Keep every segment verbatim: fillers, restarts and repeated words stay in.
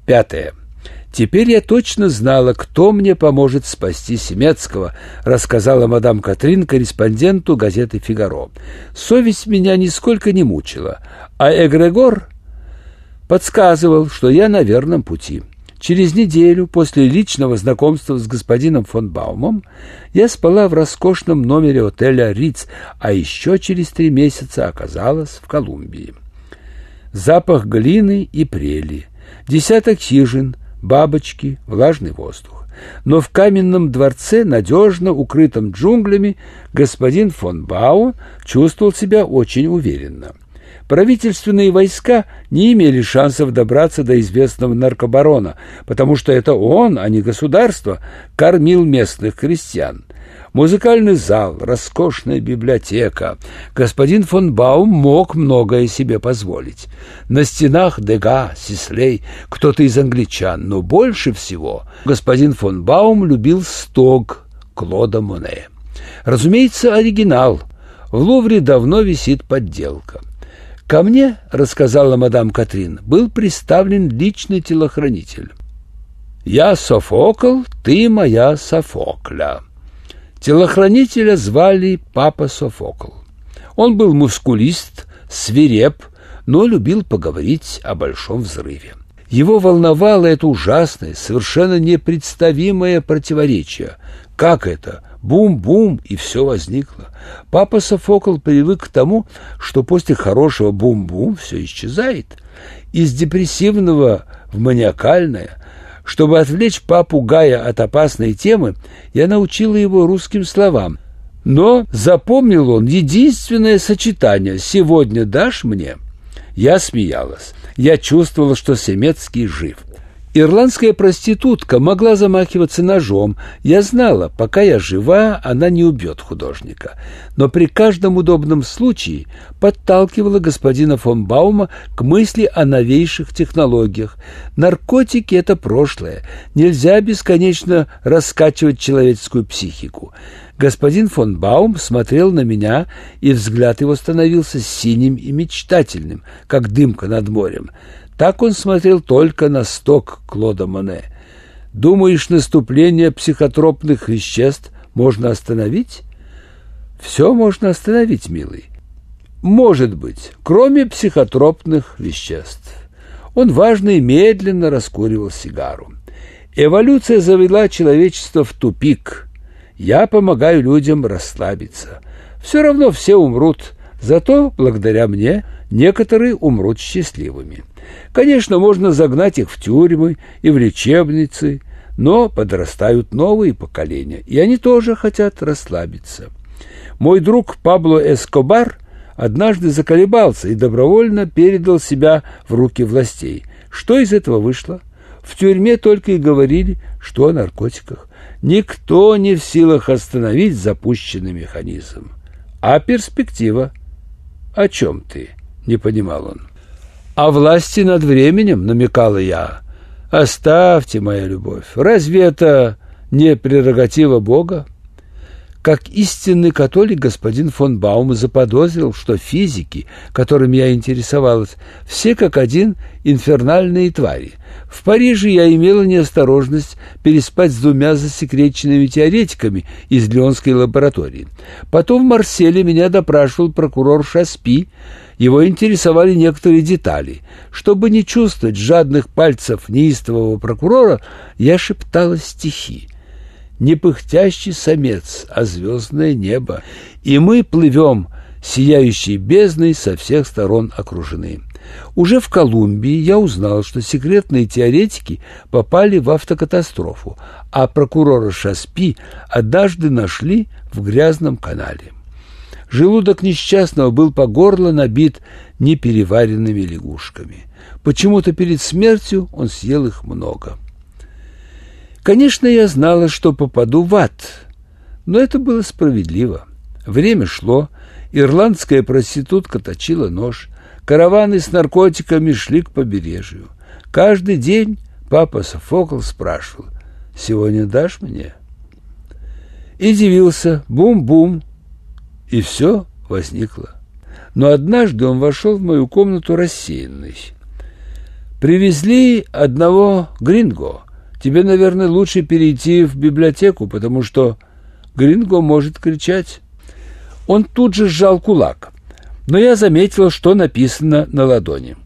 Пятое. «Теперь я точно знала, кто мне поможет спасти Семецкого», рассказала мадам Катрин корреспонденту газеты «Фигаро». «Совесть меня нисколько не мучила, а эгрегор подсказывал, что я на верном пути. Через неделю после личного знакомства с господином фон Баумом я спала в роскошном номере отеля «Риц», а еще через три месяца оказалась в Колумбии. Запах глины и прели, десяток хижин, бабочки, влажный воздух. Но в каменном дворце, надежно укрытом джунглями, господин фон Баум чувствовал себя очень уверенно. Правительственные войска не имели шансов добраться до известного наркобарона, потому что это он, а не государство, кормил местных крестьян. Музыкальный зал, роскошная библиотека. Господин фон Баум мог многое себе позволить. На стенах Дега, Сислей, кто-то из англичан, но больше всего господин фон Баум любил стог Клода Моне. Разумеется, оригинал. В Лувре давно висит подделка. Ко мне, рассказала мадам Катрин, был приставлен личный телохранитель. «Я Софокл, ты моя Софокля». Телохранителя звали Папа Софокл. Он был мускулист, свиреп, но любил поговорить о большом взрыве. Его волновало это ужасное, совершенно непредставимое противоречие. Как это? Бум-бум, и все возникло. Папа Софокл привык к тому, что после хорошего бум-бум все исчезает. Из депрессивного в маниакальное. Чтобы отвлечь папу Гая от опасной темы, я научила его русским словам. Но запомнил он единственное сочетание «сегодня дашь мне?». Я смеялась. Я чувствовала, что Семецкий жив. Ирландская проститутка могла замахиваться ножом. Я знала, пока я жива, она не убьет художника. Но при каждом удобном случае подталкивала господина фон Баума к мысли о новейших технологиях. Наркотики — это прошлое. Нельзя бесконечно раскачивать человеческую психику. Господин фон Баум смотрел на меня, и взгляд его становился синим и мечтательным, как дымка над морем. Так он смотрел только на сток Клода Моне. «Думаешь, наступление психотропных веществ можно остановить?» «Все можно остановить, милый. Может быть, кроме психотропных веществ». Он важно и медленно раскуривал сигару. «Эволюция завела человечество в тупик. Я помогаю людям расслабиться. Все равно все умрут, зато благодаря мне некоторые умрут счастливыми. Конечно, можно загнать их в тюрьмы и в лечебницы, но подрастают новые поколения, и они тоже хотят расслабиться. Мой друг Пабло Эскобар однажды заколебался и добровольно передал себя в руки властей. Что из этого вышло? В тюрьме только и говорили, что о наркотиках. Никто не в силах остановить запущенный механизм. А перспектива? О чем ты? Не понимал он. О власти над временем, намекала я. Оставьте, моя любовь. Разве это не прерогатива Бога? Как истинный католик, господин фон Баум заподозрил, что физики, которыми я интересовалась, все как один инфернальные твари. В Париже я имела неосторожность переспать с двумя засекреченными теоретиками из Лионской лаборатории. Потом в Марселе меня допрашивал прокурор Шаспи. Его интересовали некоторые детали. Чтобы не чувствовать жадных пальцев неистового прокурора, я шептала стихи. Не пыхтящий самец, а звездное небо, и мы плывем, сияющей бездной, со всех сторон окружены. Уже в Колумбии я узнал, что секретные теоретики попали в автокатастрофу, а прокурора Шаспи однажды нашли в грязном канале. Желудок несчастного был по горло набит непереваренными лягушками. Почему-то перед смертью он съел их много. Конечно, я знала, что попаду в ад, но это было справедливо. Время шло, ирландская проститутка точила нож, караваны с наркотиками шли к побережью. Каждый день папа Софокл спрашивал: «Сегодня дашь мне?» И дивился: бум-бум, и все возникло. Но однажды он вошел в мою комнату рассеянный. Привезли одного гринго. Тебе, наверное, лучше перейти в библиотеку, потому что гринго может кричать». Он тут же сжал кулак, но я заметил, что написано на ладони.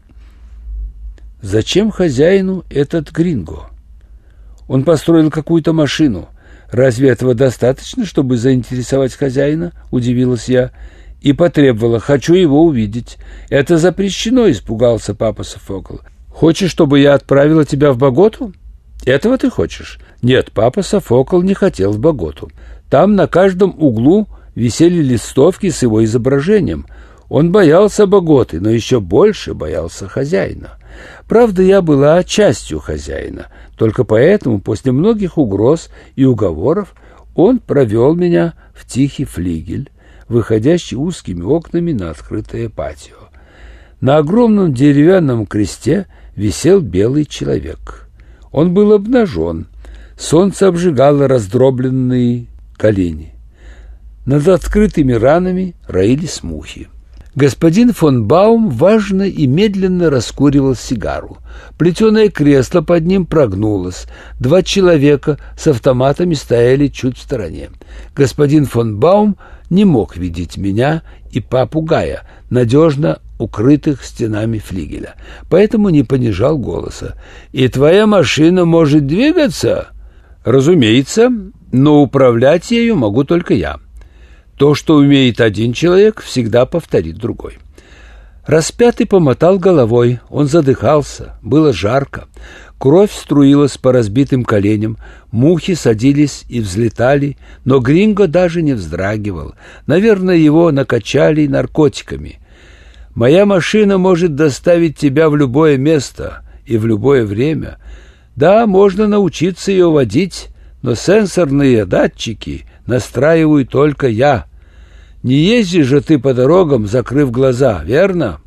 «Зачем хозяину этот гринго? Он построил какую-то машину. Разве этого достаточно, чтобы заинтересовать хозяина?» – удивилась я и потребовала: «Хочу его увидеть». «Это запрещено», – испугался папа Софокл. «Хочешь, чтобы я отправила тебя в Боготу? Этого ты хочешь?» Нет, папа Софокл не хотел в Боготу. Там на каждом углу висели листовки с его изображением. Он боялся Боготы, но еще больше боялся хозяина. Правда, я была частью хозяина. Только поэтому, после многих угроз и уговоров, он провел меня в тихий флигель, выходящий узкими окнами на открытое патио. На огромном деревянном кресте висел белый человек. Он был обнажен. Солнце обжигало раздробленные колени. Над открытыми ранами роились мухи. Господин фон Баум важно и медленно раскуривал сигару. Плетеное кресло под ним прогнулось. Два человека с автоматами стояли чуть в стороне. Господин фон Баум не мог видеть меня и попугая, надежно укрытых стенами флигеля, поэтому не понижал голоса. «И твоя машина может двигаться?» «Разумеется, но управлять ею могу только я. То, что умеет один человек, всегда повторит другой». Распятый помотал головой, он задыхался, было жарко. Кровь струилась по разбитым коленям, мухи садились и взлетали, но гринго даже не вздрагивал. Наверное, его накачали наркотиками. «Моя машина может доставить тебя в любое место и в любое время. Да, можно научиться ее водить, но сенсорные датчики настраиваю только я. Не езди же ты по дорогам, закрыв глаза, верно?»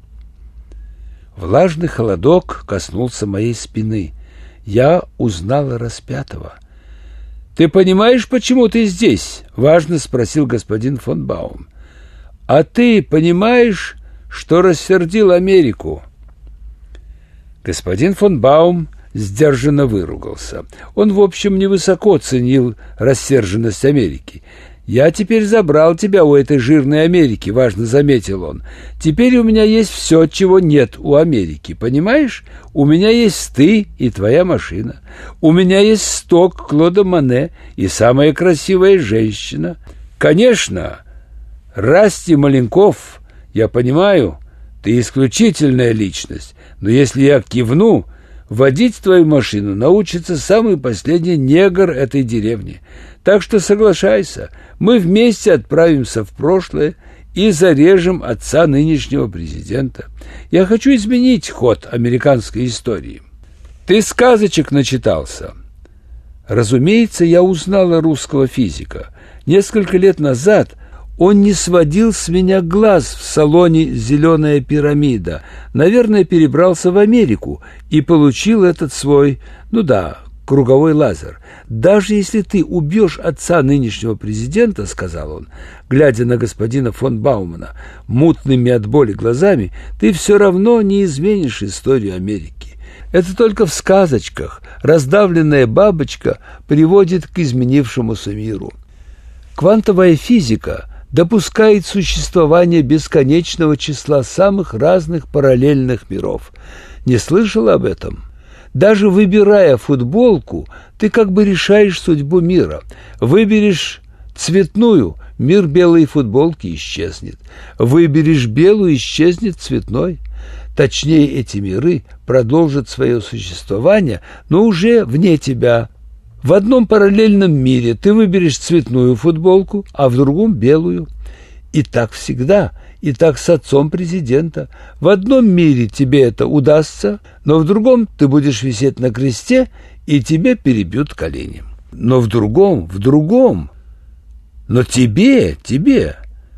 Влажный холодок коснулся моей спины. Я узнала распятого. «Ты понимаешь, почему ты здесь?» — важно спросил господин фон Баум. «А ты понимаешь, что рассердил Америку?» Господин фон Баум сдержанно выругался. Он, в общем, невысоко ценил рассерженность Америки. «Я теперь забрал тебя у этой жирной Америки», — важно заметил он. «Теперь у меня есть все, чего нет у Америки, понимаешь? У меня есть ты и твоя машина. У меня есть сток Клода Моне и самая красивая женщина. Конечно, Расти Маленков, я понимаю, ты исключительная личность, но если я кивну, водить твою машину научится самый последний негр этой деревни. Так что соглашайся, мы вместе отправимся в прошлое и зарежем отца нынешнего президента. Я хочу изменить ход американской истории. Ты сказочек начитался?» Разумеется, я узнала русского физика. Несколько лет назад он не сводил с меня глаз в салоне «Зеленая пирамида». Наверное, перебрался в Америку и получил этот свой, ну да, круговой лазер. «Даже если ты убьешь отца нынешнего президента, — сказал он, глядя на господина фон Баумана мутными от боли глазами, — ты все равно не изменишь историю Америки. Это только в сказочках раздавленная бабочка приводит к изменившемуся миру. Квантовая физика допускает существование бесконечного числа самых разных параллельных миров. Не слышал об этом? Даже выбирая футболку, ты как бы решаешь судьбу мира. Выберешь цветную, мир белой футболки исчезнет. Выберешь белую, исчезнет цветной. Точнее, эти миры продолжат свое существование, но уже вне тебя. В одном параллельном мире ты выберешь цветную футболку, а в другом белую. И так всегда, и так с отцом президента. В одном мире тебе это удастся, но в другом ты будешь висеть на кресте, и тебе перебьют колени. Но в другом, в другом. Но тебе, тебе.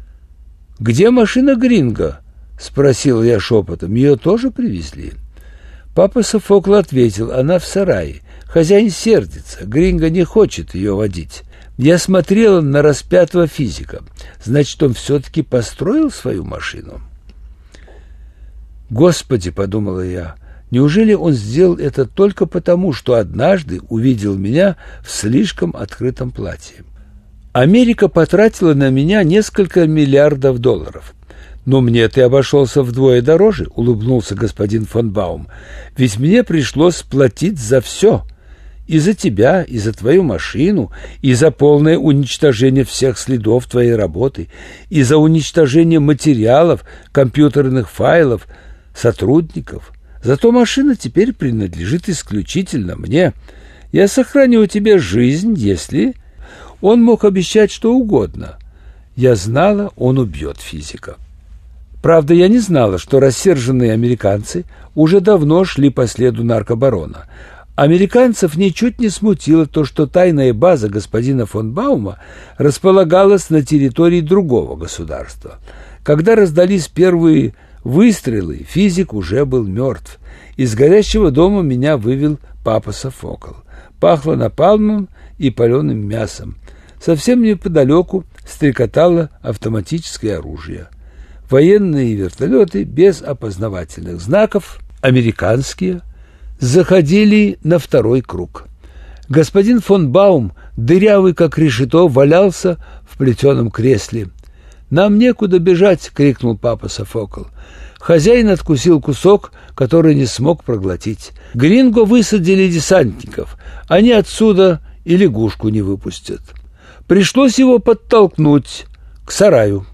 Где машина Гринго? Спросил я шепотом. Ее тоже привезли? Папа Софокл ответил: она в сарае. Хозяин сердится, Гринго не хочет ее водить. Я смотрела на распятого физика. Значит, он все-таки построил свою машину? «Господи, — подумала я, — Неужели он сделал это только потому, что однажды увидел меня в слишком открытом платье? Америка потратила на меня несколько миллиардов долларов. «Но мне ты обошелся вдвое дороже», — улыбнулся господин фон Баум. «Ведь мне пришлось платить за все. И за тебя, и за твою машину, и за полное уничтожение всех следов твоей работы, и за уничтожение материалов, компьютерных файлов, сотрудников. Зато машина теперь принадлежит исключительно мне. Я сохраню тебе жизнь, если...» Он мог обещать что угодно. Я знала, он убьет физика. Правда, я не знала, что рассерженные американцы уже давно шли по следу наркобарона. Американцев ничуть не смутило то, что тайная база господина фон Баума располагалась на территории другого государства. Когда раздались первые выстрелы, физик уже был мертв. Из горящего дома меня вывел папа Софокл. Пахло напалмом и паленым мясом. Совсем неподалеку стрекотало автоматическое оружие. Военные вертолеты без опознавательных знаков, американские, заходили на второй круг. Господин фон Баум, дырявый как решето, валялся в плетеном кресле. «Нам некуда бежать!» — крикнул папа Софокл. Хозяин откусил кусок, который не смог проглотить. Гринго высадили десантников. Они отсюда и лягушку не выпустят. Пришлось его подтолкнуть к сараю.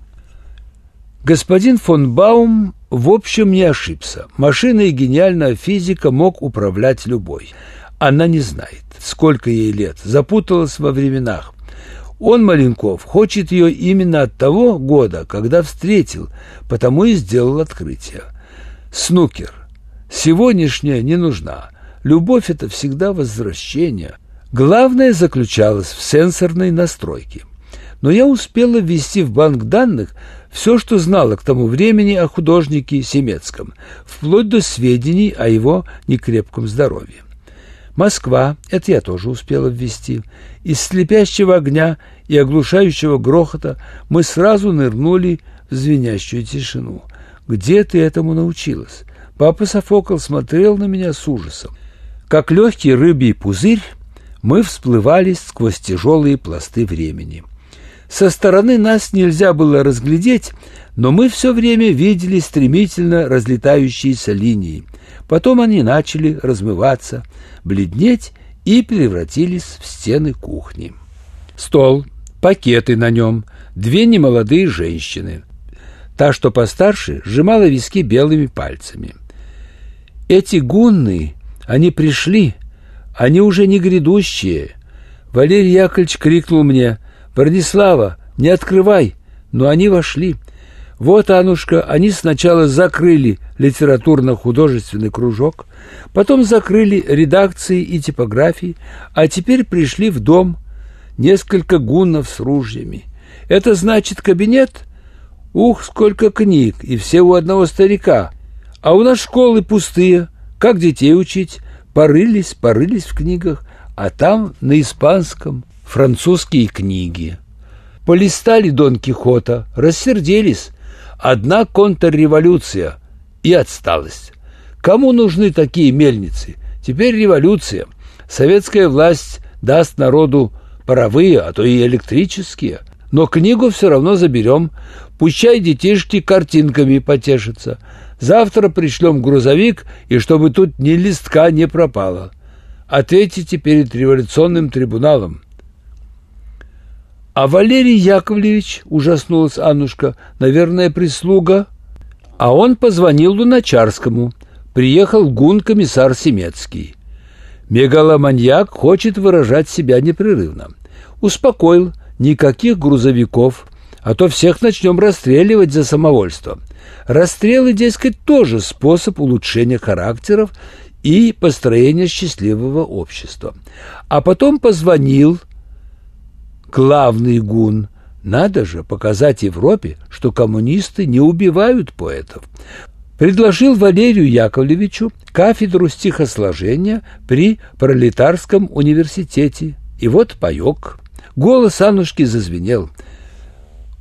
Господин фон Баум в общем не ошибся. Машиной гениального физика мог управлять любой. Она не знает, сколько ей лет, запуталась во временах. Он, Маленков, хочет ее именно от того года, когда встретил, потому и сделал открытие. Снукер. Сегодняшняя не нужна. Любовь — это всегда возвращение. Главное заключалось в сенсорной настройке. Но я успела ввести в банк данных все, что знала к тому времени о художнике Семецком, вплоть до сведений о его некрепком здоровье. Москва, это я тоже успела ввести. Из слепящего огня и оглушающего грохота мы сразу нырнули в звенящую тишину. «Где ты этому научилась?» Папа Софокл смотрел на меня с ужасом. Как легкий рыбий пузырь, мы всплывали сквозь тяжелые пласты времени. Со стороны нас нельзя было разглядеть, но мы все время видели стремительно разлетающиеся линии. Потом они начали размываться, бледнеть и превратились в стены кухни. Стол, пакеты на нем, две немолодые женщины. Та, что постарше, сжимала виски белыми пальцами. Эти гунны, они пришли, они уже не грядущие. Валерий Яковлевич крикнул мне: «Бронислава, не открывай!» Но они вошли. Вот, Аннушка, они сначала закрыли литературно-художественный кружок, потом закрыли редакции и типографии, а теперь пришли в дом несколько гуннов с ружьями. Это значит кабинет? Ух, сколько книг, и все у одного старика. А у нас школы пустые. Как детей учить? Порылись, порылись в книгах, а там на испанском французские книги. Полистали Дон Кихота, рассердились. Одна контрреволюция и отсталость. Кому нужны такие мельницы? Теперь революция. Советская власть даст народу паровые, а то и электрические. Но книгу все равно заберем. Пущай детишки картинками потешатся. Завтра пришлем грузовик, и чтобы тут ни листка не пропало. Ответите перед революционным трибуналом. «А Валерий Яковлевич, — ужаснулась Аннушка, — наверное, прислуга?» А он позвонил Луначарскому. Приехал гун-комиссар Семецкий. Мегаломаньяк хочет выражать себя непрерывно. Успокоил: никаких грузовиков, а то всех начнем расстреливать за самовольство. Расстрелы, дескать, тоже способ улучшения характеров и построения счастливого общества. А потом позвонил главный гун. Надо же показать Европе, что коммунисты не убивают поэтов. Предложил Валерию Яковлевичу кафедру стихосложения при Пролетарском университете. И вот паёк. Голос Аннушки зазвенел.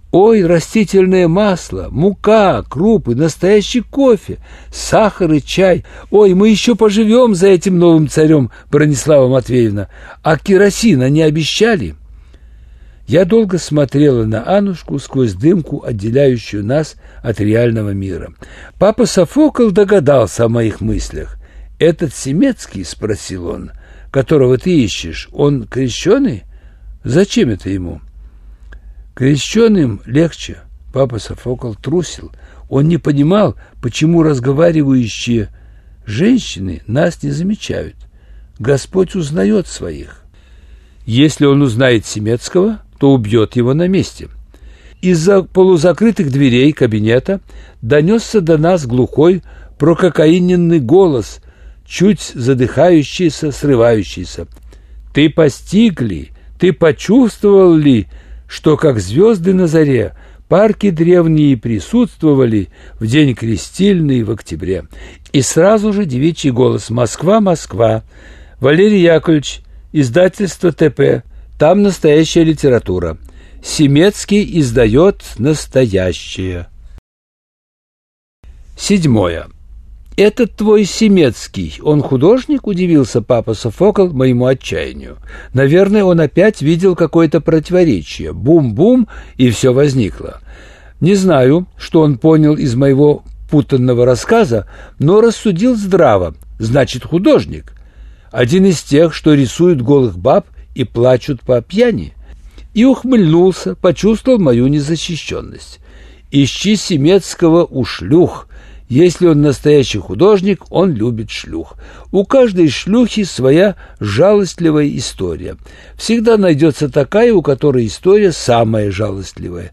Ой, растительное масло, мука, крупы, настоящий кофе, сахар и чай. Ой, мы еще поживем за этим новым царем, Бронислава Матвеевна. А керосина не обещали?» Я долго смотрела на Аннушку сквозь дымку, отделяющую нас от реального мира. Папа Софокл догадался о моих мыслях. «Этот Семецкий, — спросил он, — которого ты ищешь, он крещеный? Зачем это ему?» Крещеным легче. Папа Софокл трусил. Он не понимал, почему разговаривающие женщины нас не замечают. Господь узнает своих. Если он узнает Семецкого, то убьет его на месте. Из-за полузакрытых дверей кабинета донесся до нас глухой прококаиненный голос, чуть задыхающийся, срывающийся. «Ты постиг ли, ты почувствовал ли, что, как звезды на заре, парки древние присутствовали в день крестильный в октябре?» И сразу же девичий голос: «Москва, Москва, Валерий Яковлевич, издательство ТП, там настоящая литература. Семецкий издает настоящее». Седьмое. «Этот твой Семецкий, он художник?» — удивился папа Софокл моему отчаянию. Наверное, он опять видел какое-то противоречие. Бум-бум, и все возникло. Не знаю, что он понял из моего путанного рассказа, но рассудил здраво. Значит, художник. Один из тех, что рисуют голых баб и плачут по пьяни. И ухмыльнулся, почувствовал мою незащищенность. «Ищи Семецкого у шлюх. Если он настоящий художник, он любит шлюх. У каждой шлюхи своя жалостливая история. Всегда найдется такая, у которой история самая жалостливая.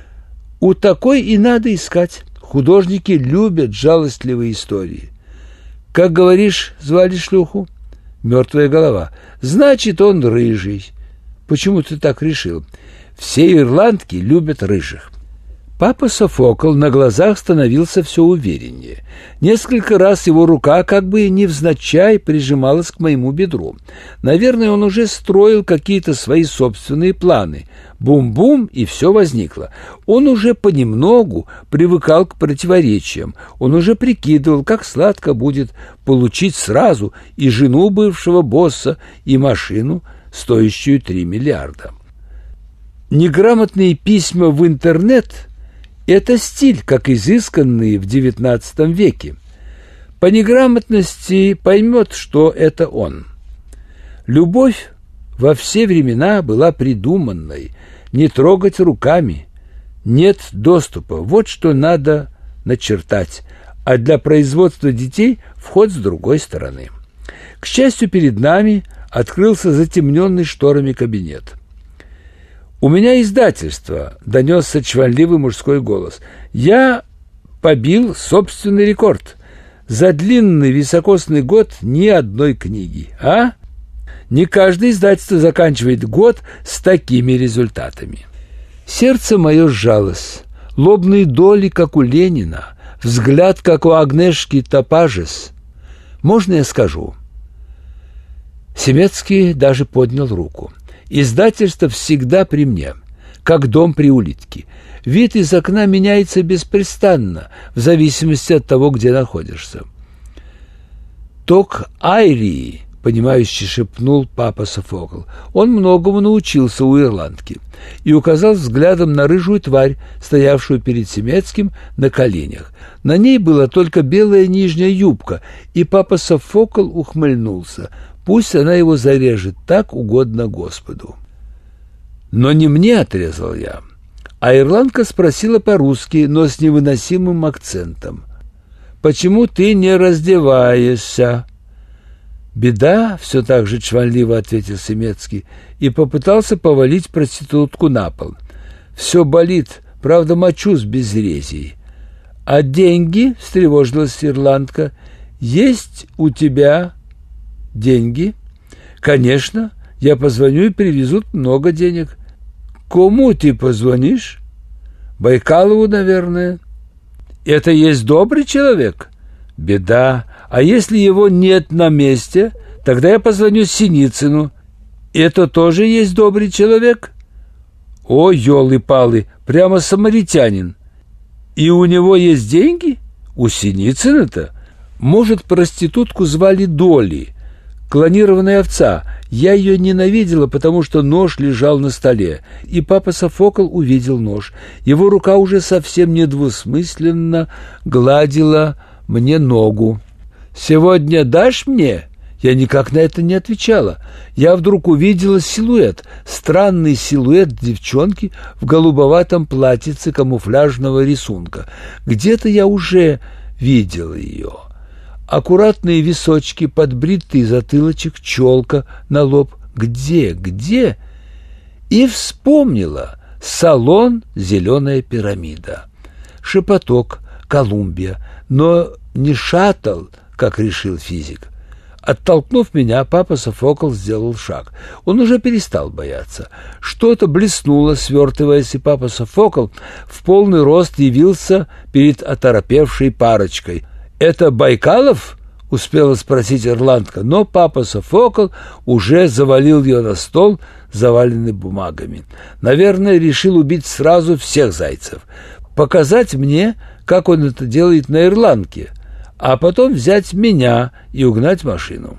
У такой и надо искать. Художники любят жалостливые истории». «Как говоришь, звали шлюху?» «Мертвая голова». «Значит, он рыжий». «Почему ты так решил?» «Все ирландки любят рыжих». Папа Софокл на глазах становился все увереннее. Несколько раз его рука как бы невзначай прижималась к моему бедру. Наверное, он уже строил какие-то свои собственные планы. Бум-бум, и все возникло. Он уже понемногу привыкал к противоречиям. Он уже прикидывал, как сладко будет получить сразу и жену бывшего босса, и машину, стоящую три миллиарда. Неграмотные письма в интернет — это стиль, как изысканный в девятнадцатом веке. По неграмотности поймет, что это он. Любовь во все времена была придуманной. Не трогать руками. Нет доступа. Вот что надо начертать. А для производства детей вход с другой стороны. К счастью, перед нами открылся затемненный шторами кабинет. «У меня издательство», — донесся чванливый мужской голос. «Я побил собственный рекорд. За длинный високосный год ни одной книги. А? Не каждое издательство заканчивает год с такими результатами». Сердце мое сжалось. Лобные доли, как у Ленина. Взгляд, как у Агнешки Топажес. Можно я скажу? Семецкий даже поднял руку. «Издательство всегда при мне, как дом при улитке. Вид из окна меняется беспрестанно, в зависимости от того, где находишься». «Ток Айрии», — понимающе шепнул папа Софокл. Он многому научился у ирландки и указал взглядом на рыжую тварь, стоявшую перед Семецким на коленях. На ней была только белая нижняя юбка, и папа Софокл ухмыльнулся. Пусть она его зарежет, так угодно Господу. «Но не мне», — отрезал я. А ирландка спросила по-русски, но с невыносимым акцентом: «Почему ты не раздеваешься?» «Беда», — все так же чванливо ответил Семецкий и попытался повалить проститутку на пол. «Все болит, правда, мочусь без резей». «А деньги?» — встревожилась ирландка. «Есть у тебя деньги?» «Конечно, я позвоню и привезут много денег». «Кому ты позвонишь?» «Байкалову, наверное». «Это есть добрый человек?» «Беда. А если его нет на месте, тогда я позвоню Синицыну. Это тоже есть добрый человек?» О, ёлы-палы, прямо самаритянин. И у него есть деньги? У Синицына-то? Может, проститутку звали Долли, клонированная овца. Я ее ненавидела, потому что нож лежал на столе, и папа Софокл увидел нож. Его рука уже совсем недвусмысленно гладила мне ногу. «Сегодня дашь мне?» Я никак на это не отвечала. Я вдруг увидела силуэт, странный силуэт девчонки в голубоватом платьице камуфляжного рисунка. Где-то я уже видела ее. Аккуратные височки, подбритый затылочек, челка на лоб. Где, где? И вспомнила. Салон «Зеленая пирамида». Шепоток «Колумбия», но не шаттл, как решил физик. Оттолкнув меня, папа Софокл сделал шаг. Он уже перестал бояться. Что-то блеснуло, свертываясь, и папа Софокл в полный рост явился перед оторопевшей парочкой. «Это Байкалов?» — успела спросить ирландка, но папа Софокл уже завалил ее на стол, заваленный бумагами. Наверное, решил убить сразу всех зайцев. Показать мне, как он это делает на ирландке, а потом взять меня и угнать машину.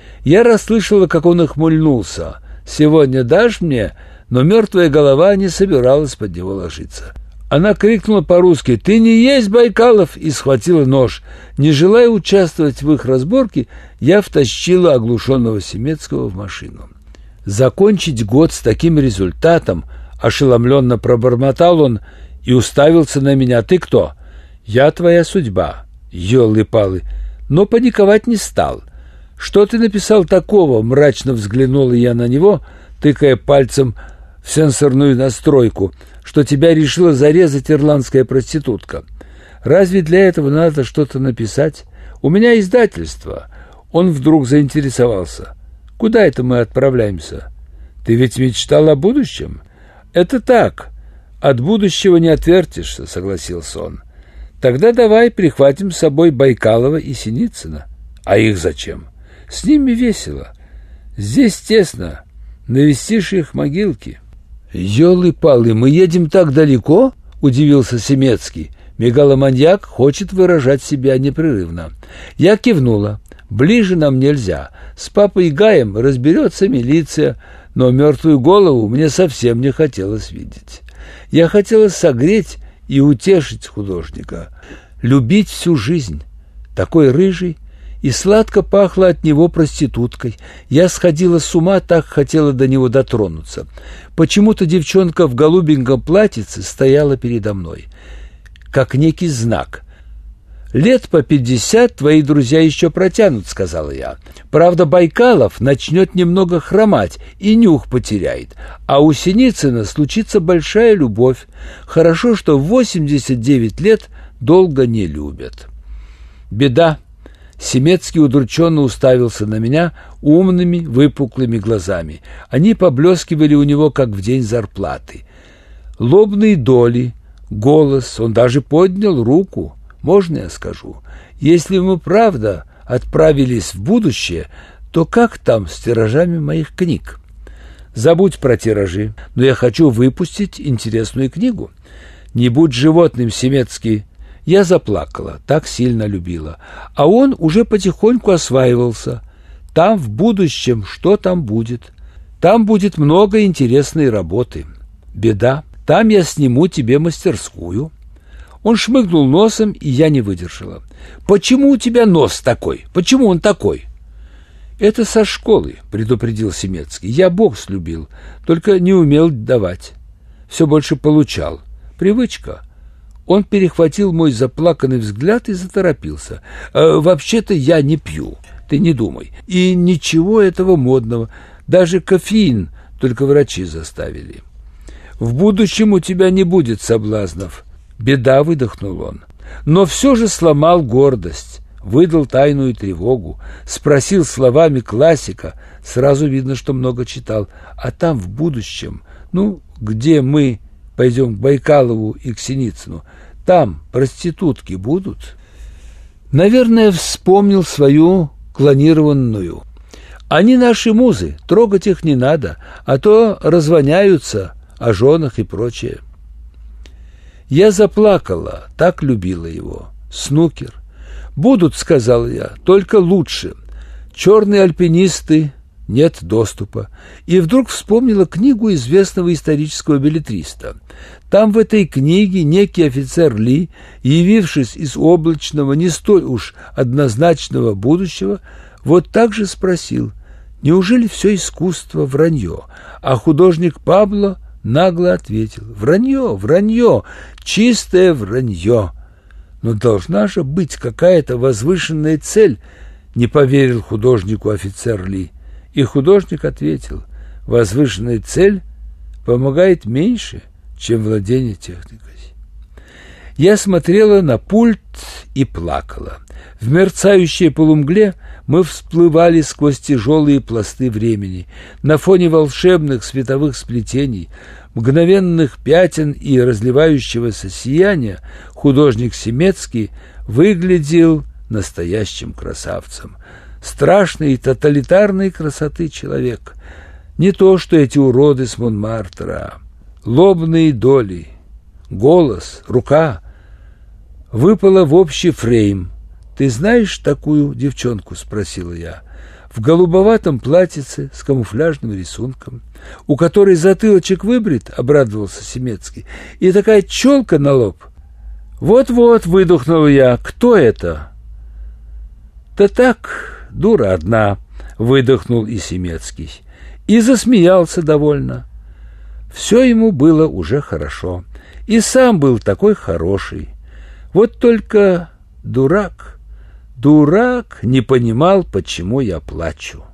Я расслышала, как он ухмыльнулся. «Сегодня дашь мне?» Но мертвая голова не собиралась под него ложиться. Она крикнула по-русски: «Ты не есть Байкалов!» и схватила нож. Не желая участвовать в их разборке, я втащила оглушенного Семецкого в машину. Закончить год с таким результатом, ошеломленно пробормотал он и уставился на меня. «Ты кто?» «Я твоя судьба». Ёлы-палы, но паниковать не стал. «Что ты написал такого?» — мрачно взглянула я на него, тыкая пальцем в сенсорную настройку, «что тебя решила зарезать ирландская проститутка. Разве для этого надо что-то написать? У меня издательство». Он вдруг заинтересовался. «Куда это мы отправляемся? Ты ведь мечтал о будущем?» «Это так. От будущего не отвертишься», — согласился он. «Тогда давай прихватим с собой Байкалова и Синицына». «А их зачем?» «С ними весело. Здесь тесно. Навестишь их могилки». «Ёлы-палы, мы едем так далеко?» — удивился Семецкий. Мегаломаньяк хочет выражать себя непрерывно. Я кивнула. «Ближе нам нельзя. С папой Гаем разберется милиция, но мертвую голову мне совсем не хотелось видеть. Я хотела согреть и утешить художника, любить всю жизнь. Такой рыжий, и сладко пахло от него проституткой. Я сходила с ума, так хотела до него дотронуться. Почему-то девчонка в голубеньком платьице стояла передо мной, как некий знак. «Лет по пятьдесят твои друзья еще протянут», — сказала я. «Правда, Байкалов начнет немного хромать и нюх потеряет, а у Синицына случится большая любовь. Хорошо, что в восемьдесят девять лет долго не любят». «Беда». Семецкий удрученно уставился на меня умными выпуклыми глазами. Они поблескивали у него, как в день зарплаты. Лобные доли, голос, он даже поднял руку. «Можно я скажу? Если мы правда отправились в будущее, то как там с тиражами моих книг?» «Забудь про тиражи, но я хочу выпустить интересную книгу». «Не будь животным, Семецкий». Я заплакала, так сильно любила. А он уже потихоньку осваивался. Там в будущем что там будет? Там будет много интересной работы. Беда, там я сниму тебе мастерскую. Он шмыгнул носом, и я не выдержала. «Почему у тебя нос такой? Почему он такой?» «Это со школы», — предупредил Семецкий. «Я бокс любил, только не умел давать. Все больше получал. Привычка». Он перехватил мой заплаканный взгляд и заторопился. «Э, «Вообще-то я не пью, ты не думай. И ничего этого модного. Даже кофеин только врачи заставили. В будущем у тебя не будет соблазнов». «Беда», — выдохнул он. Но все же сломал гордость, выдал тайную тревогу, спросил словами классика. Сразу видно, что много читал. «А там в будущем, ну, где мы пойдем к Байкалову и к Синицыну, там проститутки будут?» Наверное, вспомнил свою клонированную. «Они наши музы, трогать их не надо, а то развоняются о женах и прочее. Я заплакала, так любила его. Снукер. Будут, сказал я, только лучше. Черные альпинисты, нет доступа. И вдруг вспомнила книгу известного исторического беллетриста. Там в этой книге некий офицер Ли, явившись из облачного, не столь уж однозначного будущего, вот так же спросил: неужели все искусство вранье? А художник Пабло нагло ответил: вранье, вранье, чистое вранье. Но должна же быть какая-то возвышенная цель, не поверил художнику офицер Ли. И художник ответил: возвышенная цель помогает меньше, чем владение техникой. Я смотрела на пульт и плакала. В мерцающей полумгле мы всплывали сквозь тяжелые пласты времени. На фоне волшебных световых сплетений, мгновенных пятен и разливающегося сияния художник Семецкий выглядел настоящим красавцем. Страшной и тоталитарной красоты человек. Не то, что эти уроды с Монмартра. Лобные доли, голос, рука выпала в общий фрейм. «Ты знаешь такую девчонку?» – спросила я. В голубоватом платьице с камуфляжным рисунком, у которой затылочек выбрит, обрадовался Семецкий, и такая челка на лоб. «Вот-вот», – выдохнул я, – «кто это?» «Да так, дура одна», – выдохнул и Семецкий, и засмеялся довольно. Все ему было уже хорошо, и сам был такой хороший. Вот только дурак, дурак не понимал, почему я плачу.